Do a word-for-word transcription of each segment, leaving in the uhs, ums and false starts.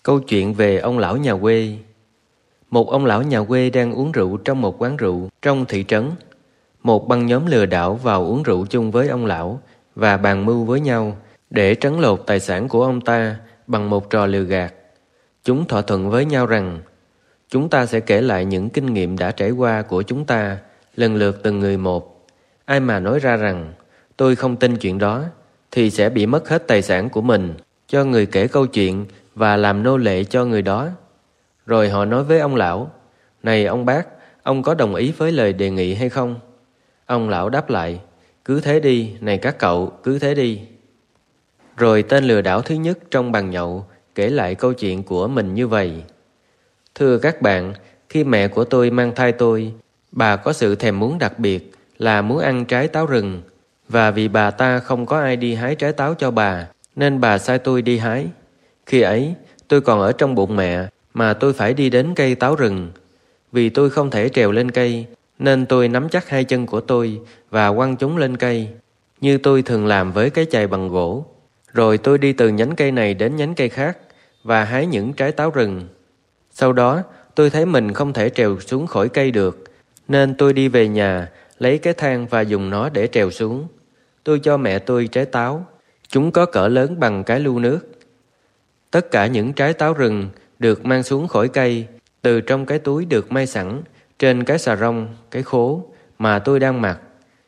Câu chuyện về ông lão nhà quê. Một ông lão nhà quê đang uống rượu trong một quán rượu trong thị trấn. Một băng nhóm lừa đảo vào uống rượu chung với ông lão và bàn mưu với nhau để trấn lột tài sản của ông ta bằng một trò lừa gạt. Chúng thỏa thuận với nhau rằng chúng ta sẽ kể lại những kinh nghiệm đã trải qua của chúng ta lần lượt từng người một. Ai mà nói ra rằng tôi không tin chuyện đó thì sẽ bị mất hết tài sản của mình cho người kể câu chuyện và làm nô lệ cho người đó. Rồi họ nói với ông lão: Này ông bác, ông có đồng ý với lời đề nghị hay không? Ông lão đáp lại: Cứ thế đi, này các cậu, cứ thế đi. Rồi tên lừa đảo thứ nhất trong bàn nhậu kể lại câu chuyện của mình như vậy: Thưa các bạn, khi mẹ của tôi mang thai tôi, bà có sự thèm muốn đặc biệt là muốn ăn trái táo rừng, và vì bà ta không có ai đi hái trái táo cho bà, nên bà sai tôi đi hái. Khi ấy, tôi còn ở trong bụng mẹ mà tôi phải đi đến cây táo rừng. Vì tôi không thể trèo lên cây, nên tôi nắm chắc hai chân của tôi và quăng chúng lên cây, như tôi thường làm với cái chày bằng gỗ. Rồi tôi đi từ nhánh cây này đến nhánh cây khác và hái những trái táo rừng. Sau đó, tôi thấy mình không thể trèo xuống khỏi cây được, nên tôi đi về nhà, lấy cái thang và dùng nó để trèo xuống. Tôi cho mẹ tôi trái táo. Chúng có cỡ lớn bằng cái lu nước. Tất cả những trái táo rừng được mang xuống khỏi cây từ trong cái túi được may sẵn trên cái xà rông, cái khố mà tôi đang mặc.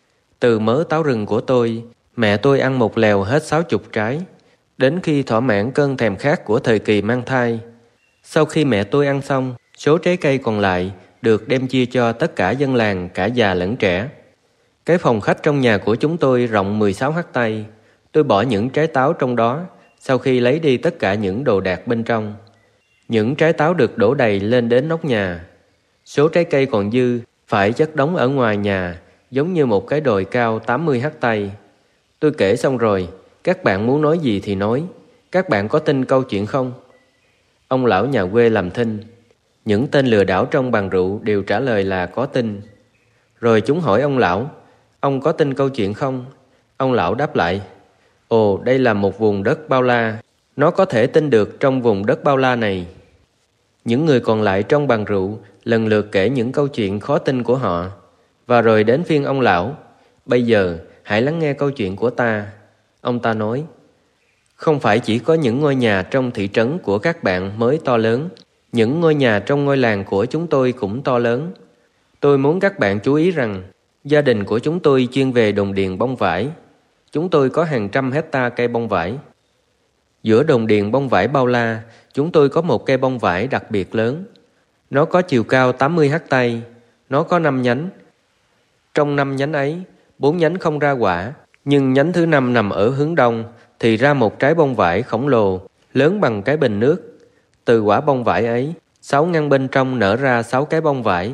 Từ mớ táo rừng của tôi, mẹ tôi ăn một lèo hết sáu chục trái, đến khi thỏa mãn cơn thèm khát của thời kỳ mang thai. Sau khi mẹ tôi ăn xong, số trái cây còn lại được đem chia cho tất cả dân làng, cả già lẫn trẻ. Cái phòng khách trong nhà của chúng tôi rộng mười sáu héc tay. Tôi bỏ những trái táo trong đó sau khi lấy đi tất cả những đồ đạc bên trong. Những trái táo được đổ đầy lên đến nóc nhà. Số trái cây còn dư phải chất đống ở ngoài nhà, giống như một cái đồi cao tám mươi héc tay. Tôi kể xong rồi, các bạn muốn nói gì thì nói. Các bạn có tin câu chuyện không? Ông lão nhà quê làm thinh. Những tên lừa đảo trong bàn rượu đều trả lời là có tin. Rồi chúng hỏi ông lão: Ông có tin câu chuyện không? Ông lão đáp lại: Ồ, đây là một vùng đất bao la. Nó có thể tin được trong vùng đất bao la này. Những người còn lại trong bàn rượu lần lượt kể những câu chuyện khó tin của họ. Và rồi đến phiên ông lão: Bây giờ hãy lắng nghe câu chuyện của ta. Ông ta nói: Không phải chỉ có những ngôi nhà trong thị trấn của các bạn mới to lớn, những ngôi nhà trong ngôi làng của chúng tôi cũng to lớn. Tôi muốn các bạn chú ý rằng gia đình của chúng tôi chuyên về đồng điền bông vải. Chúng tôi có hàng trăm hecta cây bông vải. Giữa đồng điền bông vải bao la, chúng tôi có một cây bông vải đặc biệt lớn. Nó có chiều cao tám mươi héc tay. Nó có năm nhánh. Trong năm nhánh ấy, bốn nhánh không ra quả, nhưng nhánh thứ năm nằm ở hướng đông thì ra một trái bông vải khổng lồ, lớn bằng cái bình nước. Từ quả bông vải ấy, sáu ngăn bên trong nở ra sáu cái bông vải.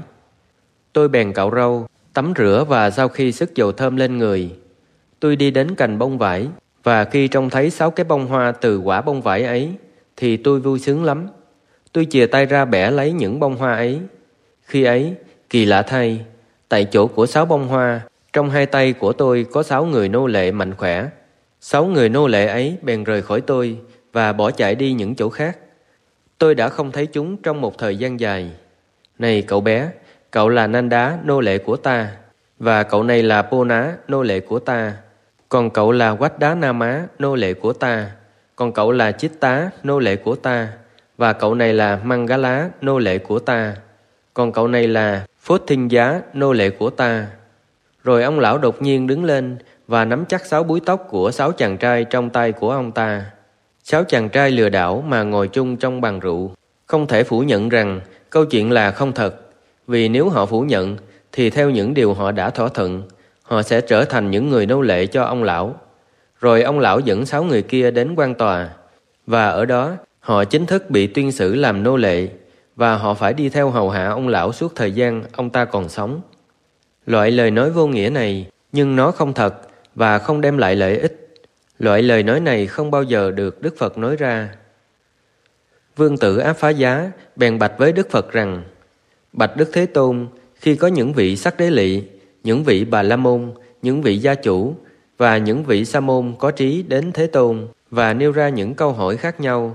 Tôi bèn cạo râu, tắm rửa và sau khi sức dầu thơm lên người, tôi đi đến cành bông vải, và khi trông thấy sáu cái bông hoa từ quả bông vải ấy thì tôi vui sướng lắm. Tôi chìa tay ra bẻ lấy những bông hoa ấy. Khi ấy, kỳ lạ thay, tại chỗ của sáu bông hoa, trong hai tay của tôi có sáu người nô lệ mạnh khỏe. Sáu người nô lệ ấy bèn rời khỏi tôi và bỏ chạy đi những chỗ khác. Tôi đã không thấy chúng trong một thời gian dài. Này cậu bé, cậu là Nanda, nô lệ của ta, và cậu này là Pona, nô lệ của ta. Còn cậu là Waddana, nô lệ của ta. Còn cậu là Chitta, nô lệ của ta. Và cậu này là Mangala, nô lệ của ta. Còn cậu này là Phốt Thinh Giá, nô lệ của ta. Rồi ông lão đột nhiên đứng lên và nắm chắc sáu búi tóc của sáu chàng trai trong tay của ông ta. Sáu chàng trai lừa đảo mà ngồi chung trong bàn rượu không thể phủ nhận rằng câu chuyện là không thật. Vì nếu họ phủ nhận thì theo những điều họ đã thỏa thuận, họ sẽ trở thành những người nô lệ cho ông lão. Rồi ông lão dẫn sáu người kia đến quan tòa, và ở đó họ chính thức bị tuyên xử làm nô lệ, và họ phải đi theo hầu hạ ông lão suốt thời gian ông ta còn sống. Loại lời nói vô nghĩa này, nhưng nó không thật và không đem lại lợi ích. Loại lời nói này không bao giờ được Đức Phật nói ra. Vương tử Áp Phá Giá bèn bạch với Đức Phật rằng: Bạch Đức Thế Tôn, khi có những vị Sắc Đế Lị, những vị Bà La Môn, những vị gia chủ và những vị Sa Môn có trí đến Thế Tôn và nêu ra những câu hỏi khác nhau,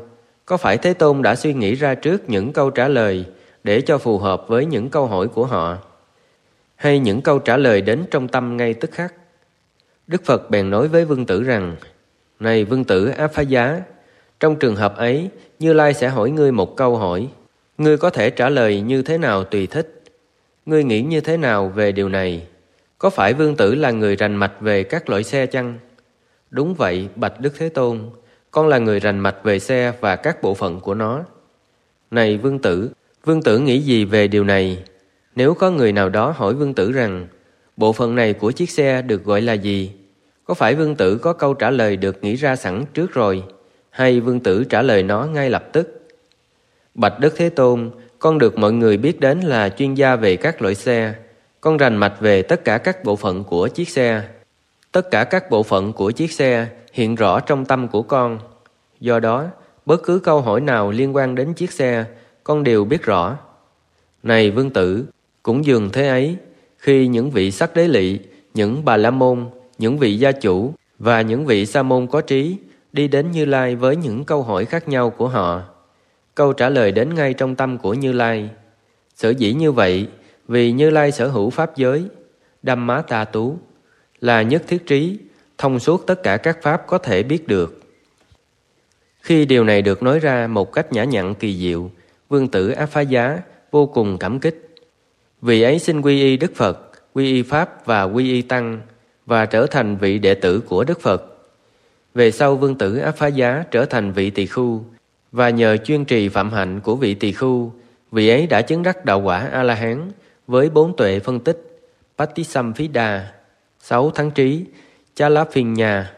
Có phải Thế Tôn đã suy nghĩ ra trước những câu trả lời để cho phù hợp với những câu hỏi của họ? Hay những câu trả lời đến trong tâm ngay tức khắc? Đức Phật bèn nói với Vương Tử rằng: Này Vương Tử Áp Phá Giá, trong trường hợp ấy, Như Lai sẽ hỏi ngươi một câu hỏi. Ngươi có thể trả lời như thế nào tùy thích. Ngươi nghĩ như thế nào về điều này? Có phải Vương Tử là người rành mạch về các loại xe chăng? Đúng vậy, bạch Đức Thế Tôn, con là người rành mạch về xe và các bộ phận của nó. Này Vương Tử, Vương Tử nghĩ gì về điều này? Nếu có người nào đó hỏi Vương Tử rằng bộ phận này của chiếc xe được gọi là gì? Có phải Vương Tử có câu trả lời được nghĩ ra sẵn trước rồi? Hay Vương Tử trả lời nó ngay lập tức? Bạch Đức Thế Tôn, con được mọi người biết đến là chuyên gia về các loại xe. Con rành mạch về tất cả các bộ phận của chiếc xe. Tất cả các bộ phận của chiếc xe hiện rõ trong tâm của con. Do đó, bất cứ câu hỏi nào liên quan đến chiếc xe, con đều biết rõ. Này Vương Tử, cũng dường thế ấy, khi những vị Sắc Đế Lị, những Bà La Môn, những vị gia chủ và những vị Sa Môn có trí đi đến Như Lai với những câu hỏi khác nhau của họ, câu trả lời đến ngay trong tâm của Như Lai. Sở dĩ như vậy, vì Như Lai sở hữu pháp giới, Dhammá Ta Tú, là nhất thiết trí, thông suốt tất cả các pháp có thể biết được. Khi điều này được nói ra một cách nhã nhặn kỳ diệu, Vương Tử Áp Phá Giá vô cùng cảm kích. Vì ấy xin quy y Đức Phật, quy y Pháp và quy y Tăng, và trở thành vị đệ tử của Đức Phật. Về sau Vương Tử Áp Phá Giá trở thành vị tỳ khưu, và nhờ chuyên trì phạm hạnh của vị tỳ khưu, vị ấy đã chứng đắc đạo quả A-la-hán với bốn tuệ phân tích Patisamphidā, sáu thắng trí, Chálaphinya.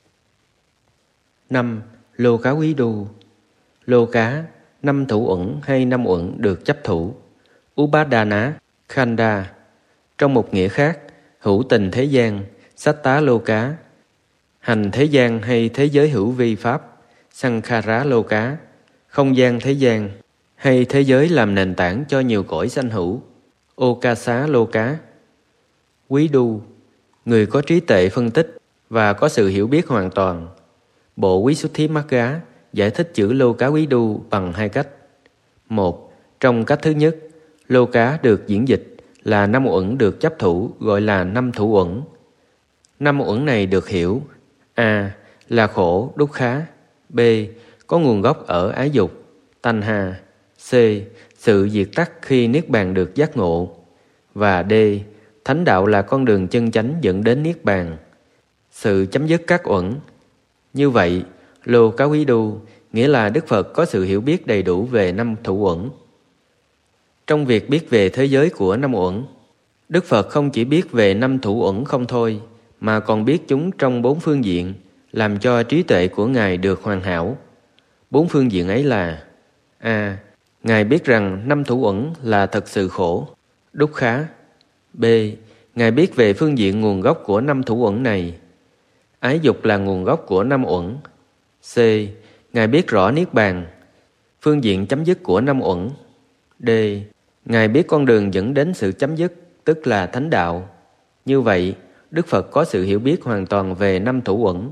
Năm. Lô Cá Quý Đu. Lô cá, năm thủ uẩn hay năm uẩn được chấp thủ. Upadana, Khanda. Trong một nghĩa khác, hữu tình thế gian, Sattá Lô Cá. Hành thế gian hay thế giới hữu vi pháp, Sankhara Lô Cá. Không gian thế gian hay thế giới làm nền tảng cho nhiều cõi sanh hữu, Okasa Lô Cá. Quý Đu, người có trí tuệ phân tích và có sự hiểu biết hoàn toàn. Bộ Visuddhimagga giải thích chữ Lô Cá Quý Đu bằng hai cách. Một, trong cách thứ nhất, Lô Cá được diễn dịch là năm uẩn được chấp thủ gọi là năm thủ uẩn. Năm uẩn này được hiểu: A. Là khổ, đúc khá. B. Có nguồn gốc ở ái dục, tanh hà. C. Sự diệt tắt khi niết bàn được giác ngộ. Và D. Thánh đạo là con đường chân chánh dẫn đến niết bàn, sự chấm dứt các uẩn. Như vậy, Lô Cá Quý Đu nghĩa là Đức Phật có sự hiểu biết đầy đủ về năm thủ uẩn. Trong việc biết về thế giới của năm uẩn, Đức Phật không chỉ biết về năm thủ uẩn không thôi, mà còn biết chúng trong bốn phương diện, làm cho trí tuệ của Ngài được hoàn hảo. Bốn phương diện ấy là: A. Ngài biết rằng năm thủ uẩn là thật sự khổ, đúc khá. B. Ngài biết về phương diện nguồn gốc của năm thủ uẩn này. Ái dục là nguồn gốc của năm uẩn. C. Ngài biết rõ niết bàn, phương diện chấm dứt của năm uẩn. D. Ngài biết con đường dẫn đến sự chấm dứt, tức là thánh đạo. Như vậy, Đức Phật có sự hiểu biết hoàn toàn về năm thủ uẩn.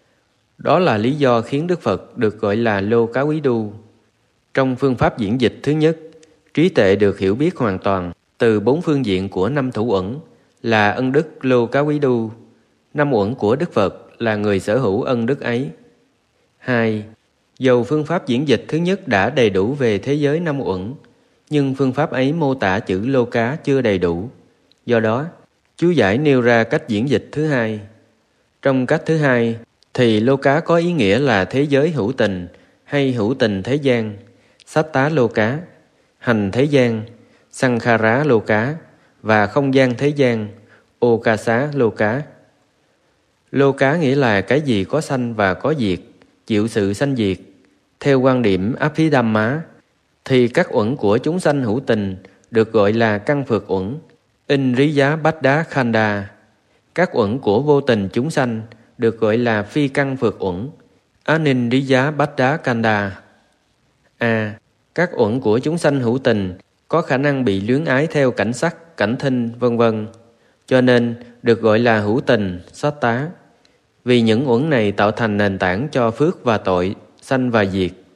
Đó là lý do khiến Đức Phật được gọi là Lô Cá Quý Đu. Trong phương pháp diễn dịch thứ nhất, trí tuệ được hiểu biết hoàn toàn từ bốn phương diện của năm thủ uẩn là ân đức Lô Cá Quý Đu. Năm uẩn của Đức Phật là người sở hữu ân đức ấy. Hai. Dầu phương pháp diễn dịch thứ nhất đã đầy đủ về thế giới năm uẩn, nhưng phương pháp ấy mô tả chữ Lô Cá chưa đầy đủ. Do đó, chú giải nêu ra cách diễn dịch thứ hai. Trong cách thứ hai, thì Lô Cá có ý nghĩa là thế giới hữu tình hay hữu tình thế gian, Sattá Lô Cá, hành thế gian, Sankhara Lô Cá, và không gian thế gian, Okasa Lô Cá. Lô Cá nghĩa là cái gì có sanh và có diệt, chịu sự sanh diệt. Theo quan điểm Abhidhamma, thì các uẩn của chúng sanh hữu tình được gọi là căn phược uẩn, Indriya Bhaddha Khanda. Các uẩn của vô tình chúng sanh được gọi là phi căn phược uẩn, Anindriya Bhaddha Khanda. A. Các uẩn của chúng sanh hữu tình có khả năng bị luyến ái theo cảnh sắc, cảnh thinh, vân vân, cho nên được gọi là hữu tình, Sattá. Vì những uẩn này tạo thành nền tảng cho phước và tội, sanh và diệt.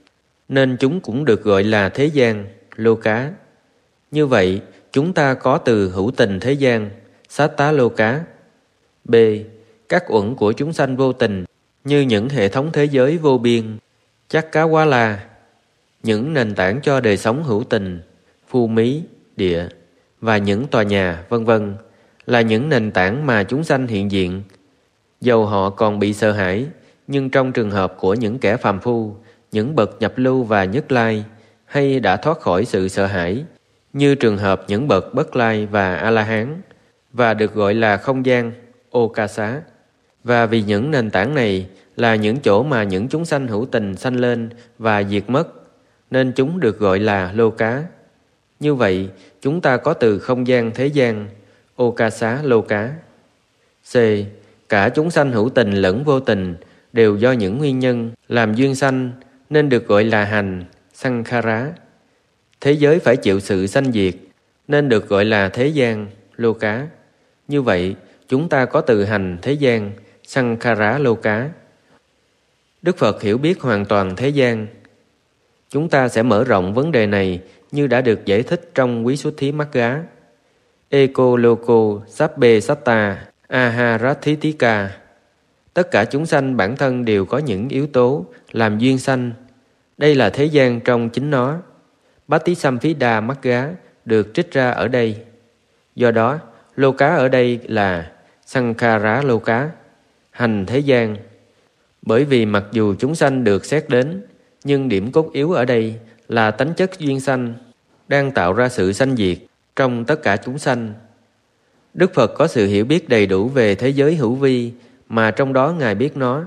nên chúng cũng được gọi là thế gian, lô cá. Như vậy, chúng ta có từ hữu tình thế gian, sát tá lô cá. B. Các uẩn của chúng sanh vô tình, như những hệ thống thế giới vô biên, chắc cá quá la, những nền tảng cho đời sống hữu tình, phu mí, địa và những tòa nhà, vân vân, là những nền tảng mà chúng sanh hiện diện. Dầu họ còn bị sợ hãi, nhưng trong trường hợp của những kẻ phàm phu, những bậc nhập lưu và nhất lai, hay đã thoát khỏi sự sợ hãi, như trường hợp những bậc bất lai và A-la-hán, và được gọi là không gian, ô ca xá. Và vì những nền tảng này là những chỗ mà những chúng sanh hữu tình sanh lên và diệt mất, nên chúng được gọi là lô cá. Như vậy, chúng ta có từ không gian thế gian, ô ca xá lô cá. C. Cả chúng sanh hữu tình lẫn vô tình đều do những nguyên nhân làm duyên sanh, nên được gọi là hành, sankhara. Thế giới phải chịu sự sanh diệt, nên được gọi là thế gian, lô cá. Như vậy, chúng ta có từ hành thế gian, sankhara lô cá. Đức Phật hiểu biết hoàn toàn thế gian. Chúng ta sẽ mở rộng vấn đề này như đã được giải thích trong Quý Xuất Thí Magga. Eko loko sabbe satta aharathithika. Tất cả chúng sanh bản thân đều có những yếu tố làm duyên sanh. Đây là thế gian trong chính nó. Patisampida Magga được trích ra ở đây. Do đó, lô cá ở đây là sankhara lô cá, hành thế gian. Bởi vì mặc dù chúng sanh được xét đến, nhưng điểm cốt yếu ở đây là tánh chất duyên sanh, đang tạo ra sự sanh diệt trong tất cả chúng sanh. Đức Phật có sự hiểu biết đầy đủ về thế giới hữu vi, mà trong đó Ngài biết nó.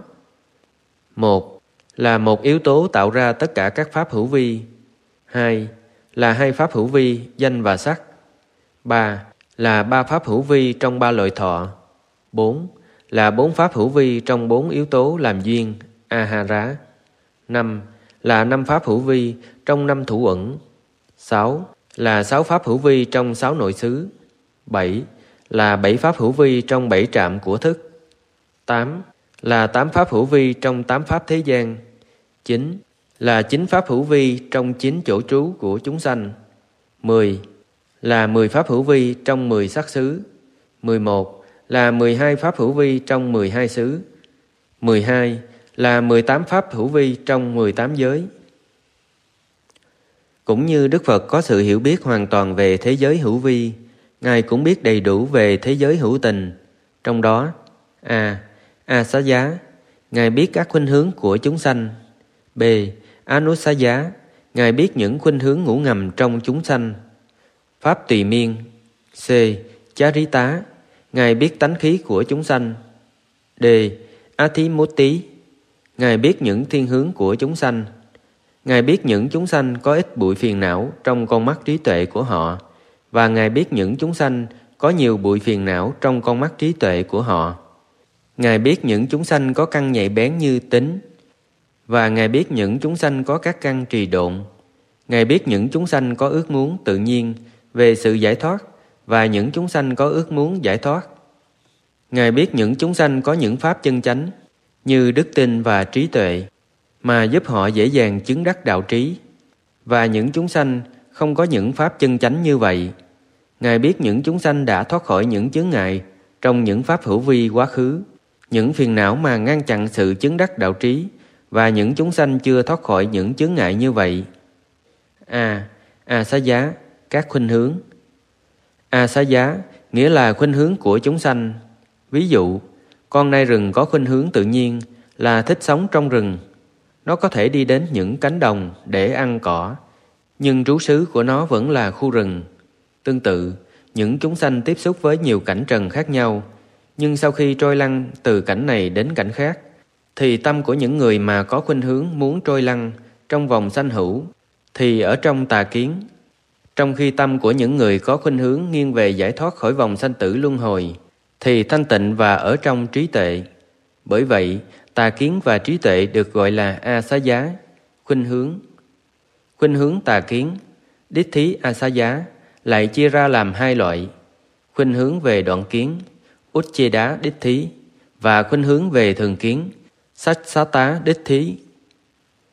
Một là một yếu tố tạo ra tất cả các pháp hữu vi. Hai là hai pháp hữu vi, danh và sắc. Ba là ba pháp hữu vi trong ba loại thọ. Bốn là bốn pháp hữu vi trong bốn yếu tố làm duyên, ahara. Năm là năm pháp hữu vi trong năm thủ uẩn. Sáu là sáu pháp hữu vi trong sáu nội xứ. Bảy là bảy pháp hữu vi trong bảy trạm của thức. Tám là tám pháp hữu vi trong tám pháp thế gian. Chín là chín pháp hữu vi trong chín chỗ trú của chúng sanh. Mười là mười pháp hữu vi trong mười sắc xứ. Mười một là mười hai pháp hữu vi trong mười hai xứ. Mười hai là mười tám pháp hữu vi trong mười tám giới. Cũng như Đức Phật có sự hiểu biết hoàn toàn về thế giới hữu vi, Ngài cũng biết đầy đủ về thế giới hữu tình. Trong đó, A. A xá giá, Ngài biết các khuynh hướng của chúng sanh. B. Anussá giá, Ngài biết những khuynh hướng ngủ ngầm trong chúng sanh. Pháp tùy miên. C. Charita, Ngài biết tánh khí của chúng sanh. D. Athimutti, Ngài biết những thiên hướng của chúng sanh. Ngài biết những chúng sanh có ít bụi phiền não trong con mắt trí tuệ của họ, và Ngài biết những chúng sanh có nhiều bụi phiền não trong con mắt trí tuệ của họ. Ngài biết những chúng sanh có căn nhạy bén như tính, và Ngài biết những chúng sanh có các căn trì độn. Ngài biết những chúng sanh có ước muốn tự nhiên về sự giải thoát, và những chúng sanh có ước muốn giải thoát. Ngài biết những chúng sanh có những pháp chân chánh như đức tin và trí tuệ, mà giúp họ dễ dàng chứng đắc đạo trí, và những chúng sanh không có những pháp chân chánh như vậy. Ngài biết những chúng sanh đã thoát khỏi những chướng ngại trong những pháp hữu vi quá khứ, những phiền não mà ngăn chặn sự chứng đắc đạo trí, và những chúng sanh chưa thoát khỏi những chướng ngại như vậy. A. A xá giá, các khuynh hướng. A xá giá nghĩa là khuynh hướng của chúng sanh. Ví dụ, con nai rừng có khuynh hướng tự nhiên là thích sống trong rừng. Nó có thể đi đến những cánh đồng để ăn cỏ, nhưng trú xứ của nó vẫn là khu rừng. Tương tự, những chúng sanh tiếp xúc với nhiều cảnh trần khác nhau, nhưng sau khi trôi lăn từ cảnh này đến cảnh khác, thì tâm của những người mà có khuynh hướng muốn trôi lăn trong vòng sanh hữu thì ở trong tà kiến, trong khi tâm của những người có khuynh hướng nghiêng về giải thoát khỏi vòng sanh tử luân hồi thì thanh tịnh và ở trong trí tuệ. Bởi vậy, tà kiến và trí tuệ được gọi là a xá giá, khuynh hướng. Khuynh hướng tà kiến, đích thí a xá giá, lại chia ra làm hai loại: khuynh hướng về đoạn kiến, ucceda đích thí, và khuynh hướng về thường kiến, sách xá tá đích thí.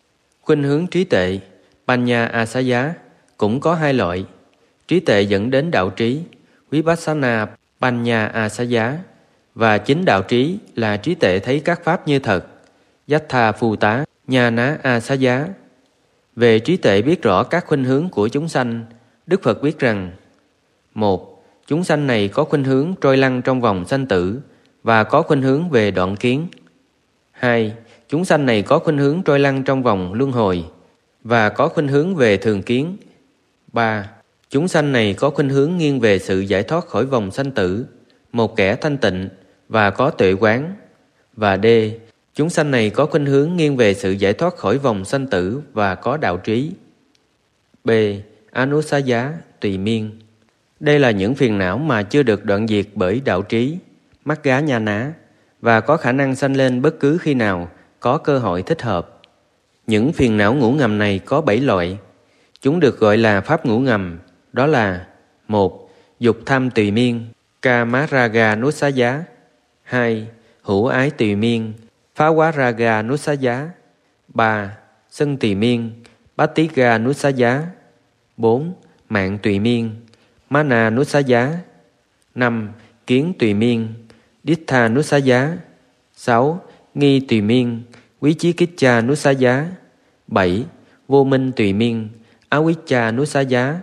Khuynh hướng trí tuệ Panya Asaya cũng có hai loại. Trí tuệ dẫn đến đạo trí Vipassana Panya Asaya, và chính đạo trí là trí tuệ thấy các pháp như thật Yatha Phutta Nhana Asaya. Về trí tuệ biết rõ các khuynh hướng của chúng sanh, Đức Phật biết rằng: một. Chúng sanh này có khuynh hướng trôi lăn trong vòng sanh tử và có khuynh hướng về đoạn kiến. Hai. Chúng sanh này có khuynh hướng trôi lăn trong vòng luân hồi và có khuynh hướng về thường kiến. Ba. Chúng sanh này có khuynh hướng nghiêng về sự giải thoát khỏi vòng sanh tử, một kẻ thanh tịnh và có tuệ quán. Và D. Chúng sanh này có khuynh hướng nghiêng về sự giải thoát khỏi vòng sanh tử và có đạo trí. B. Anusaya tùy miên. Đây là những phiền não mà chưa được đoạn diệt bởi đạo trí Magga Nhana và có khả năng sanh lên bất cứ khi nào có cơ hội thích hợp. Những phiền não ngủ ngầm này có bảy loại. Chúng được gọi là pháp ngủ ngầm, đó là: một. Dục tham tùy miên Kamaraga Nusaya. Hai. Hữu ái tùy miên Phawaraga Nusaya. Ba. Sân tùy miên Patiga Nusaya. Bốn. Mạng tùy miên Mana Nusaya. Năm. Kiến tùy miên Dittha Nusaya. Sáu. Nghi tùy miên Vichikicha Nusaya. Bảy. Vô minh tùy miên Avijja Nusaya.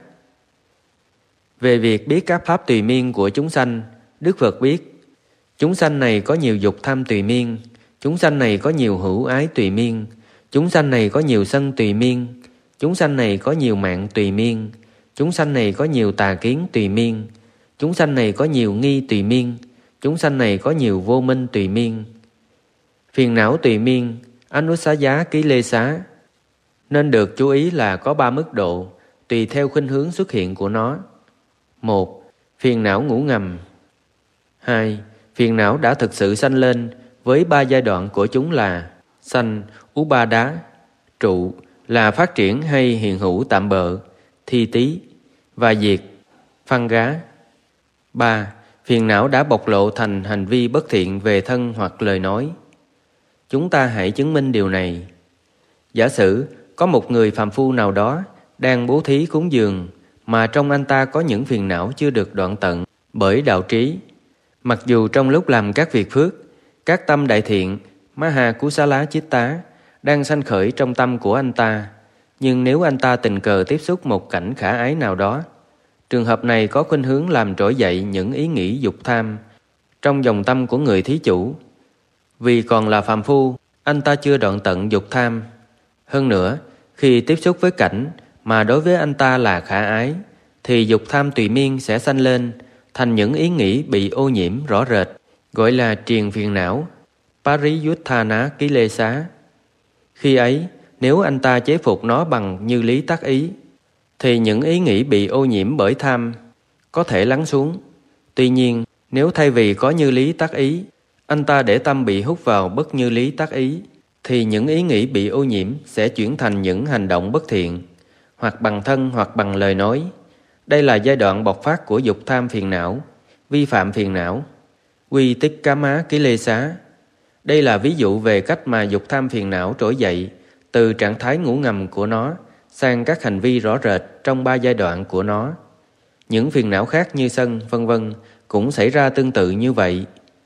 Về việc biết các pháp tùy miên của chúng sanh, Đức Phật biết: chúng sanh này có nhiều dục tham tùy miên, chúng sanh này có nhiều hữu ái tùy miên, chúng sanh này có nhiều sân tùy miên, chúng sanh này có nhiều mạng tùy miên, chúng sanh này có nhiều tà kiến tùy miên, chúng sanh này có nhiều nghi tùy miên, chúng sanh này có nhiều vô minh tùy miên. Phiền não tùy miên Anusaya Ký Lê Xá nên được chú ý là có ba mức độ tùy theo khuynh hướng xuất hiện của nó. Một. Phiền não ngủ ngầm. Hai. Phiền não đã thực sự sanh lên với ba giai đoạn của chúng là sanh Upada, trụ là phát triển hay hiện hữu tạm bợ, thi tí, và diệt, phăng gá. Ba. Phiền não đã bộc lộ thành hành vi bất thiện về thân hoặc lời nói. Chúng ta hãy chứng minh điều này. Giả sử có một người phàm phu nào đó đang bố thí cúng dường mà trong anh ta có những phiền não chưa được đoạn tận bởi đạo trí. Mặc dù trong lúc làm các việc phước, các tâm đại thiện Maha Kusala Chitta đang sanh khởi trong tâm của anh ta, nhưng nếu anh ta tình cờ tiếp xúc một cảnh khả ái nào đó, trường hợp này có khuynh hướng làm trỗi dậy những ý nghĩ dục tham trong dòng tâm của người thí chủ. Vì còn là phàm phu, anh ta chưa đoạn tận dục tham. Hơn nữa, khi tiếp xúc với cảnh mà đối với anh ta là khả ái, thì dục tham tùy miên sẽ sanh lên thành những ý nghĩ bị ô nhiễm rõ rệt, gọi là triền phiền não Pariyuthana Ký Lê Xá. Khi ấy, nếu anh ta chế phục nó bằng như lý tác ý, thì những ý nghĩ bị ô nhiễm bởi tham có thể lắng xuống. Tuy nhiên, nếu thay vì có như lý tác ý, anh ta để tâm bị hút vào bất như lý tác ý, thì những ý nghĩ bị ô nhiễm sẽ chuyển thành những hành động bất thiện, hoặc bằng thân hoặc bằng lời nói. Đây là giai đoạn bộc phát của dục tham phiền não, vi phạm phiền não, Quy Tích Cá Má Ký Lê Xá. Đây là ví dụ về cách mà dục tham phiền não trỗi dậy từ trạng thái ngủ ngầm của nó sang các hành vi rõ rệt trong ba giai đoạn của nó. Những phiền não khác như sân, vân vân cũng xảy ra tương tự như vậy.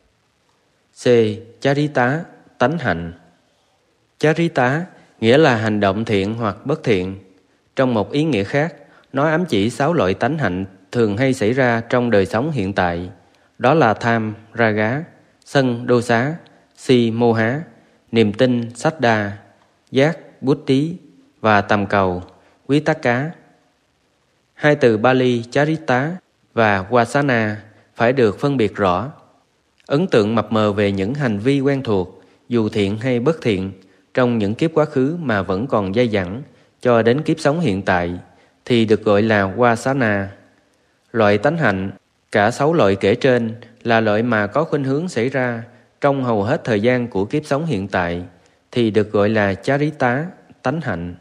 C. Charita, tánh hạnh. Charita nghĩa là hành động thiện hoặc bất thiện. Trong một ý nghĩa khác, nó ám chỉ sáu loại tánh hạnh thường hay xảy ra trong đời sống hiện tại. Đó là tham, raga, sân, đô xá, si, mô há, niềm tin, sách đa, giác, bút tí và tầm cầu, quý tắc cá. Hai từ Bali Charita và Wasana phải được phân biệt rõ. Ấn tượng mập mờ về những hành vi quen thuộc, dù thiện hay bất thiện, trong những kiếp quá khứ mà vẫn còn dai dẳng cho đến kiếp sống hiện tại, thì được gọi là Wasana. Loại tánh hạnh, cả sáu loại kể trên là loại mà có khuynh hướng xảy ra trong hầu hết thời gian của kiếp sống hiện tại, thì được gọi là Charita, tánh hạnh.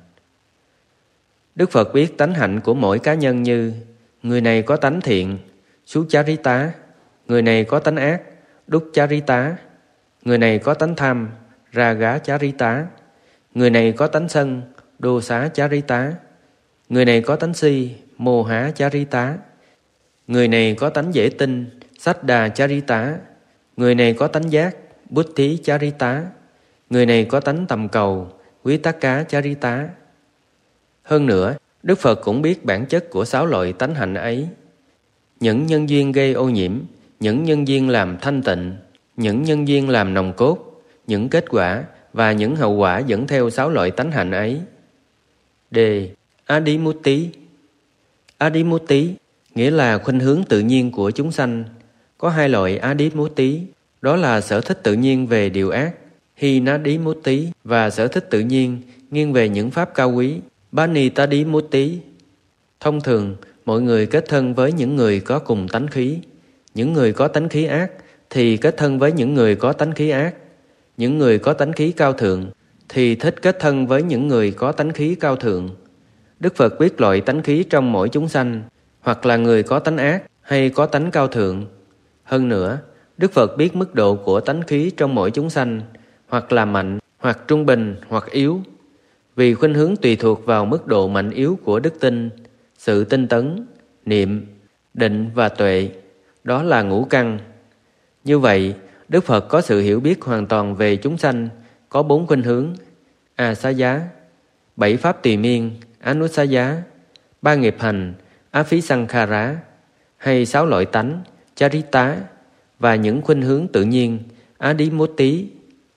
Đức Phật biết tánh hạnh của mỗi cá nhân như: người này có tánh thiện, Sucharita; người này có tánh ác, Duccharita; người này có tánh tham, Raga Charita; người này có tánh sân, Đô Xá Charita. Người này có tánh si, Mô Há Charita. Người này có tánh dễ tin, Sách Đà Charita. Người này có tánh giác, Bút Thí Charita. Người này có tánh tầm cầu, Quý Tắc Cá Charita. Hơn nữa, Đức Phật cũng biết bản chất của sáu loại tánh hạnh ấy. Những nhân duyên gây ô nhiễm, những nhân duyên làm thanh tịnh, những nhân duyên làm nòng cốt, những kết quả và những hậu quả dẫn theo sáu loại tánh hạnh ấy. D. Adimutti. Adimutti nghĩa là khuynh hướng tự nhiên của chúng sanh. Có hai loại Adimutti, đó là sở thích tự nhiên về điều ác, Hinadimutti, và sở thích tự nhiên nghiêng về những pháp cao quý, Banitadimutti. Thông thường, mọi người kết thân với những người có cùng tánh khí. Những người có tánh khí ác thì kết thân với những người có tánh khí ác. Những người có tánh khí cao thượng thì thích kết thân với những người có tánh khí cao thượng. Đức Phật biết loại tánh khí trong mỗi chúng sanh, hoặc là người có tánh ác hay có tánh cao thượng. Hơn nữa, Đức Phật biết mức độ của tánh khí trong mỗi chúng sanh, hoặc là mạnh, hoặc trung bình, hoặc yếu. Vì khuynh hướng tùy thuộc vào mức độ mạnh yếu của đức tin, sự tinh tấn, niệm, định và tuệ, đó là ngũ căn. Như vậy, Đức Phật có sự hiểu biết hoàn toàn về chúng sanh, có bốn khuynh hướng: A Xá Giá, bảy pháp tùy miên, Anussá Giá, ba nghiệp hành, Aphisankhara, hay sáu loại tánh, Charita, và những khuynh hướng tự nhiên, Adimutti.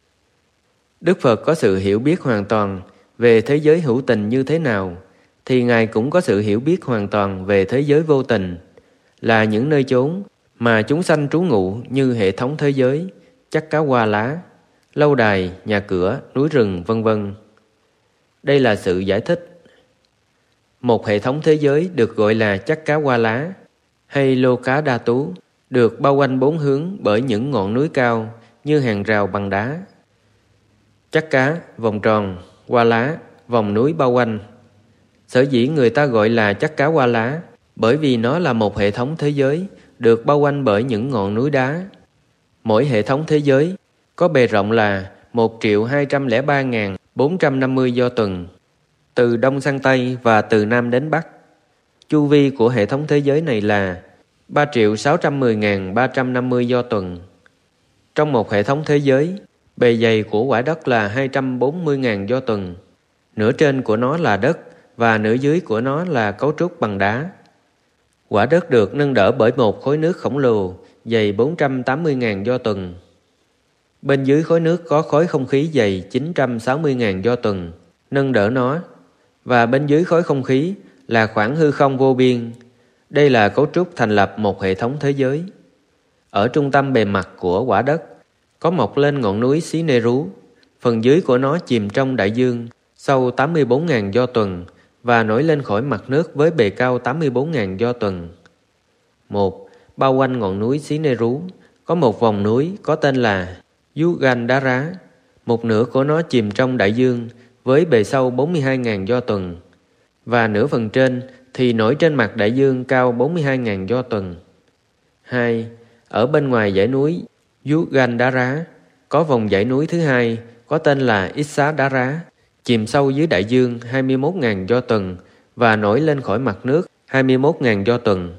Đức Phật có sự hiểu biết hoàn toàn về thế giới hữu tình như thế nào, thì Ngài cũng có sự hiểu biết hoàn toàn về thế giới vô tình, là những nơi chốn mà chúng sanh trú ngụ như hệ thống thế giới, chắc cá hoa lá, lâu đài, nhà cửa, núi rừng, vân vân. Đây là sự giải thích. Một hệ thống thế giới được gọi là chắc cá hoa lá hay lô cá đa tú, được bao quanh bốn hướng bởi những ngọn núi cao như hàng rào bằng đá. Chắc cá, vòng tròn, hoa lá, vòng núi bao quanh. Sở dĩ người ta gọi là chắc cá hoa lá bởi vì nó là một hệ thống thế giới được bao quanh bởi những ngọn núi đá. Mỗi hệ thống thế giới có bề rộng là một triệu hai trăm lẻ ba nghìn bốn trăm năm mươi do tuần, từ đông sang tây và từ nam đến bắc. Chu vi của hệ thống thế giới này là ba triệu sáu trăm mười nghìn ba trăm năm mươi do tuần. Trong một hệ thống thế giới, bề dày của quả đất là hai trăm bốn mươi nghìn do tuần. Nửa trên của nó là đất và nửa dưới của nó là cấu trúc bằng đá. Quả đất được nâng đỡ bởi một khối nước khổng lồ dày bốn trăm tám mươi nghìn do tuần. Bên dưới khối nước có khối không khí dày chín trăm sáu mươi nghìn do tuần nâng đỡ nó, và bên dưới khối không khí là khoảng hư không vô biên. Đây là cấu trúc thành lập một hệ thống thế giới. Ở trung tâm bề mặt của quả đất có mọc lên ngọn núi Sineru, phần dưới của nó chìm trong đại dương sâu tám mươi bốn nghìn do tuần và nổi lên khỏi mặt nước với bề cao tám mươi bốn nghìn do tuần. Một, bao quanh ngọn núi Sineru có một vòng núi có tên là Yugandhara, một nửa của nó chìm trong đại dương với bề sâu bốn mươi hai nghìn do tuần, và nửa phần trên thì nổi trên mặt đại dương cao bốn mươi hai nghìn do tuần. Hai, ở bên ngoài dãy núi Yugandhara có vòng dãy núi thứ hai có tên là Isadhara, chìm sâu dưới đại dương hai mươi mốt nghìn do tuần và nổi lên khỏi mặt nước hai mươi mốt nghìn do tuần.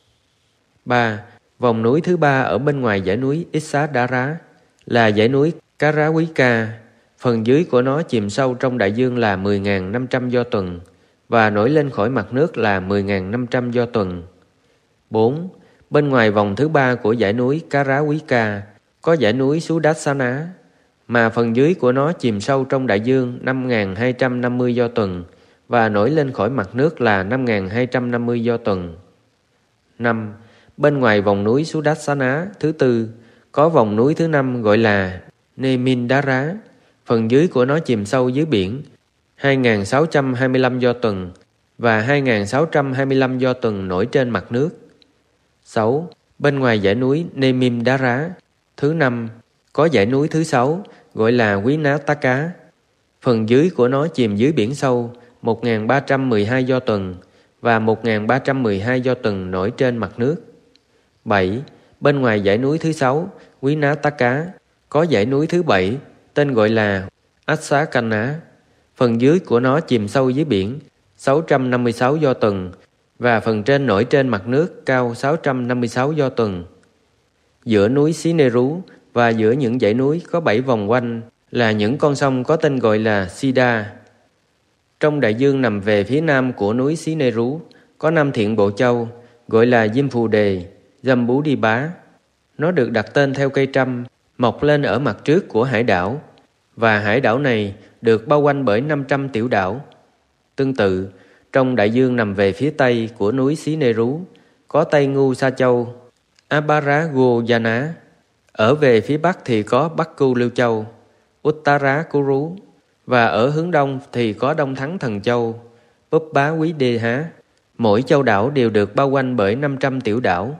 Ba, vòng núi thứ ba ở bên ngoài dãy núi Isadhara là dãy núi Karawika, phần dưới của nó chìm sâu trong đại dương là mười nghìn năm trăm do tuần và nổi lên khỏi mặt nước là mười nghìn năm trăm do tuần. Bốn, bên ngoài vòng thứ ba của dãy núi Karawika có dãy núi Sudarsana, mà phần dưới của nó chìm sâu trong đại dương năm nghìn hai trăm năm mươi do tuần và nổi lên khỏi mặt nước là năm nghìn hai trăm năm mươi do tuần. Năm, bên ngoài vòng núi Sudarsana thứ tư có vòng núi thứ năm gọi là Nemindara, phần dưới của nó chìm sâu dưới biển hai nghìn sáu trăm hai mươi lăm do tuần và hai nghìn sáu trăm hai mươi lăm do tuần nổi trên mặt nước. Sáu, bên ngoài dãy núi Nemindara thứ năm có dãy núi thứ sáu gọi là Vinataka, phần dưới của nó chìm dưới biển sâu một nghìn ba trăm mười hai do tuần và một nghìn ba trăm mười hai do tuần nổi trên mặt nước. Bảy, bên ngoài dãy núi thứ sáu Vinataka có dãy núi thứ bảy tên gọi là Asakana, phần dưới của nó chìm sâu dưới biển sáu trăm năm mươi sáu do tuần, và phần trên nổi trên mặt nước cao sáu trăm năm mươi sáu do tuần. Giữa núi Sineru và giữa những dãy núi có bảy vòng quanh là những con sông có tên gọi là Sida. Trong đại dương nằm về phía nam của núi Sineru có năm thiện bộ châu gọi là Diêm Phù Đề, Dâm Đi Bá. Nó được đặt tên theo cây trăm mọc lên ở mặt trước của hải đảo, và hải đảo này được bao quanh bởi năm trăm tiểu đảo. Tương tự, trong đại dương nằm về phía tây của núi Sineru có Tây Ngu Sa Châu, Abaragojana. Ở về phía bắc thì có Bắc Cu Lưu Châu, Uttarakuru, và ở hướng đông thì có Đông Thắng Thần Châu, Búp Bá Quý Đê Há. Mỗi châu đảo đều được bao quanh bởi năm trăm tiểu đảo.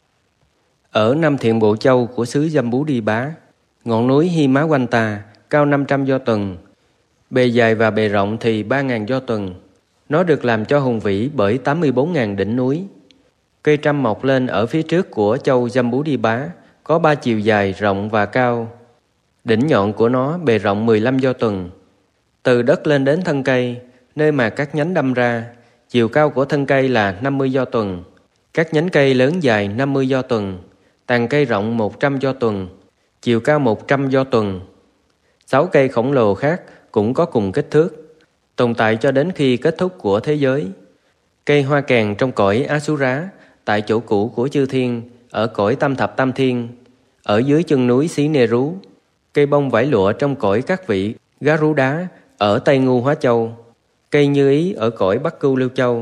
Ở năm thiện bộ châu của xứ Dâm Đi Bá, ngọn núi Himawanta cao năm trăm do tuần, bề dài và bề rộng thì ba nghìn do tuần. Nó được làm cho hùng vĩ bởi tám mươi bốn nghìn đỉnh núi. Cây trăm mọc lên ở phía trước của châu Dâm Đi Bá có ba chiều dài, rộng và cao. Đỉnh nhọn của nó bề rộng mười lăm do tuần. Từ đất lên đến thân cây, nơi mà các nhánh đâm ra, chiều cao của thân cây là năm mươi do tuần. Các nhánh cây lớn dài năm mươi do tuần, tàn cây rộng một trăm do tuần, chiều cao một trăm do tuần. Sáu cây khổng lồ khác cũng có cùng kích thước, tồn tại cho đến khi kết thúc của thế giới. Cây hoa kèn trong cõi Asura, tại chỗ cũ của chư thiên, ở cõi Tam Thập Tam Thiên, ở dưới chân núi Sineru. Cây bông vải lụa trong cõi các vị Garuda, ở Tây Ngu Hóa Châu. Cây như ý ở cõi Bắc Cưu Lưu Châu.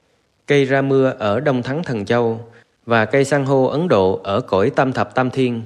Cây ra mưa ở Đông Thắng Thần Châu, và cây san hô Ấn Độ ở cõi Tam Thập Tam Thiên.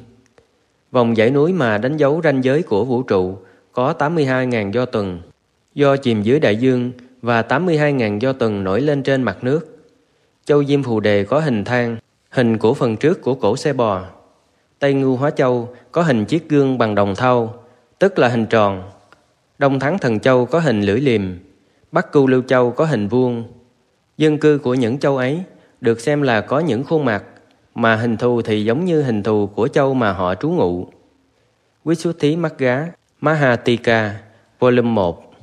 Vòng dãy núi mà đánh dấu ranh giới của vũ trụ có tám mươi hai nghìn do tuần, do chìm dưới đại dương, và tám mươi hai nghìn do tuần nổi lên trên mặt nước. Châu Diêm Phù Đề có hình thang, hình của phần trước của cổ xe bò. Tây Ngưu Hóa Châu có hình chiếc gương bằng đồng thau, tức là hình tròn. Đông Thắng Thần Châu có hình lưỡi liềm. Bắc Cưu Lưu Châu có hình vuông. Dân cư của những châu ấy được xem là có những khuôn mặt, mà hình thù thì giống như hình thù của châu mà họ trú ngụ. Visuddhimagga Mahatika, Volume một.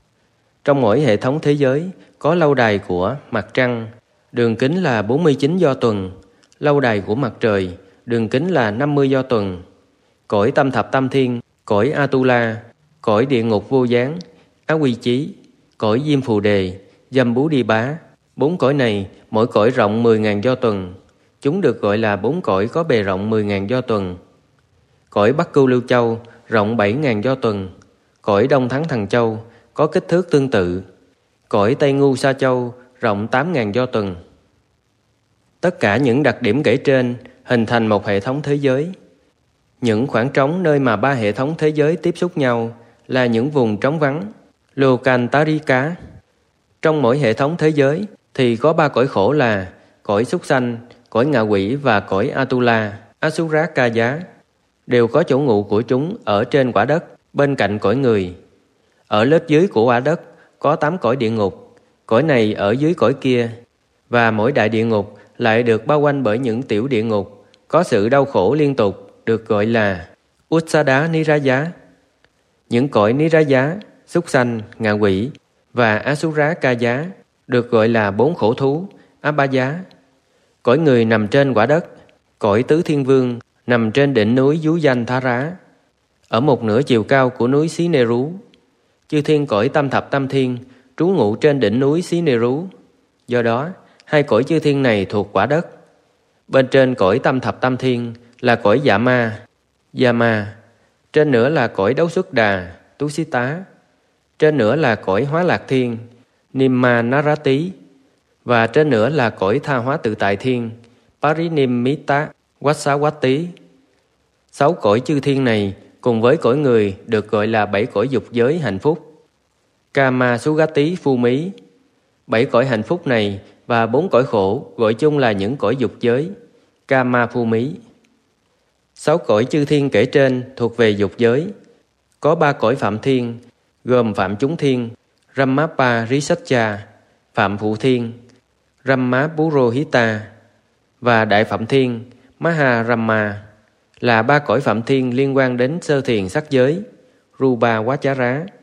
Trong mỗi hệ thống thế giới có lâu đài của mặt trăng, đường kính là bốn mươi chín do tuần, lâu đài của mặt trời, đường kính là năm mươi do tuần. Cõi Tam Thập Tam Thiên, cõi Atula, cõi địa ngục vô gián, Á Quy Chí, cõi Diêm Phù Đề, Dâm Đi Bá. Bốn cõi này, mỗi cõi rộng mười nghìn do tuần. Chúng được gọi là bốn cõi có bề rộng mười nghìn do tuần. Cõi Bắc Cưu Lưu Châu rộng bảy nghìn do tuần. Cõi Đông Thắng Thần Châu có kích thước tương tự. Cõi Tây Ngu Sa Châu rộng tám nghìn do tuần. Tất cả những đặc điểm kể trên hình thành một hệ thống thế giới. Những khoảng trống nơi mà ba hệ thống thế giới tiếp xúc nhau là những vùng trống vắng, Lokantarika. Trong mỗi hệ thống thế giới thì có ba cõi khổ là cõi súc sanh, cõi ngạ quỷ và cõi Atula, Asura Kaya, đều có chỗ ngụ của chúng ở trên quả đất, bên cạnh cõi người. Ở lớp dưới của quả đất có tám cõi địa ngục, cõi này ở dưới cõi kia, và mỗi đại địa ngục lại được bao quanh bởi những tiểu địa ngục, có sự đau khổ liên tục, được gọi là Ussada Niraya. Những cõi Niraya, súc sanh, ngạ quỷ và Asura Kaya được gọi là bốn khổ thú, Abhaya. Cõi người nằm trên quả đất, cõi tứ thiên vương nằm trên đỉnh núi Dú Danh Thá Rá, ở một nửa chiều cao của núi Sineru. Chư thiên cõi Tam Thập Tam Thiên trú ngụ trên đỉnh núi Sineru. Do đó, hai cõi chư thiên này thuộc quả đất. Bên trên cõi Tam Thập Tam Thiên là cõi Dạ Ma, Yama. Trên nữa là cõi Đấu Xuất Đà, Tusita. Trên nữa là cõi Hóa Lạc Thiên, Nimma Narati. Và trên nữa là cõi Tha Hóa Tự Tại Thiên, Parinimmita Vassavati. Sáu cõi chư thiên này cùng với cõi người được gọi là bảy cõi dục giới hạnh phúc, Kama Sugati Phu Mí. Bảy cõi hạnh phúc này và bốn cõi khổ gọi chung là những cõi dục giới, Kama Phu Mí. Sáu cõi chư thiên kể trên thuộc về dục giới. Có ba cõi phạm thiên, gồm phạm chúng thiên, Ramapa Risatcha, phạm phụ thiên, Ramma Purohita, và đại phạm thiên, Maharamma, là ba cõi phạm thiên liên quan đến sơ thiền sắc giới, Rupa Vachara.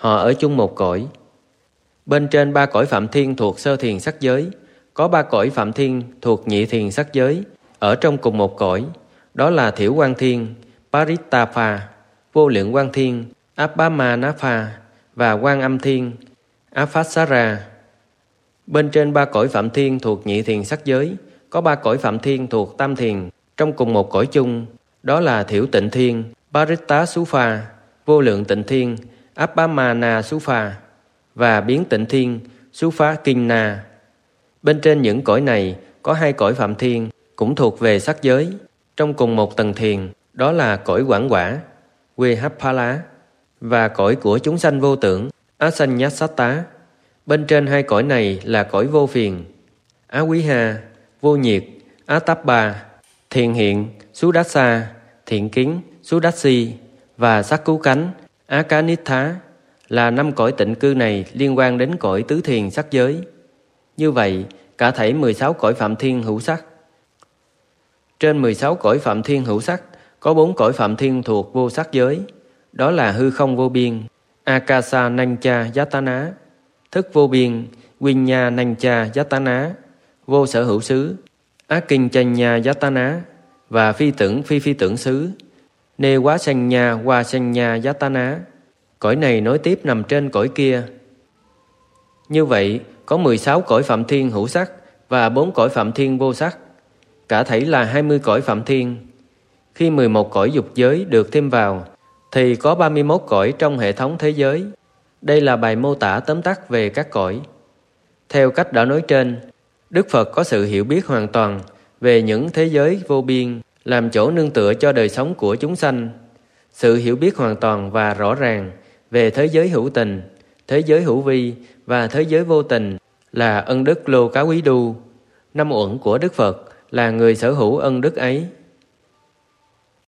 họ ở chung một cõi. Bên trên ba cõi Phạm Thiên thuộc sơ thiền sắc giới, có ba cõi Phạm Thiên thuộc nhị thiền sắc giới, ở trong cùng một cõi, đó là Thiểu Quang Thiên, Paritapha, Vô Lượng Quang Thiên, Abhamanapha và Quan Âm Thiên, Aphassara. Bên trên ba cõi Phạm Thiên thuộc nhị thiền sắc giới, có ba cõi Phạm Thiên thuộc tam thiền, trong cùng một cõi chung, đó là Thiểu Tịnh Thiên, Parittasupha, Vô Lượng Tịnh Thiên, Abhamanasupha và Biến Tịnh Thiên, Suphakinna. Bên trên những cõi này có hai cõi Phạm Thiên cũng thuộc về sắc giới, trong cùng một tầng thiền, đó là cõi Quảng Quả, Vehapala, và cõi của chúng sanh vô tưởng, Asanyasatta. Bên trên hai cõi này là cõi vô phiền, Aviha, vô nhiệt, Atappa, thiền hiện, Sudassa, thiện kiến, Sudassi và sắc cứu cánh, Akanitha, là năm cõi tịnh cư này liên quan đến cõi tứ thiền sắc giới. Như vậy, cả thảy mười sáu cõi Phạm Thiên hữu sắc. Trên mười sáu cõi Phạm Thiên hữu sắc, có bốn cõi Phạm Thiên thuộc vô sắc giới, đó là hư không vô biên, Akasa Nancha Yatana, thức vô biên, Vinya Nancha Yatana, vô sở hữu xứ, Akinchanya Yatana và phi tưởng phi phi tưởng xứ, Newasanya Wasanya Yatana. Cõi này nối tiếp nằm trên cõi kia. Như vậy, có mười sáu cõi Phạm Thiên hữu sắc và bốn cõi Phạm Thiên vô sắc, cả thảy là hai mươi cõi Phạm Thiên. Khi mười một cõi dục giới được thêm vào, thì có ba mươi mốt cõi trong hệ thống thế giới. Đây là bài mô tả tóm tắt về các cõi. Theo cách đã nói trên, Đức Phật có sự hiểu biết hoàn toàn về những thế giới vô biên, làm chỗ nương tựa cho đời sống của chúng sanh. Sự hiểu biết hoàn toàn và rõ ràng về thế giới hữu tình, thế giới hữu vi và thế giới vô tình là ân đức Lô Cá Quý Đu. Năm uẩn của Đức Phật là người sở hữu ân đức ấy.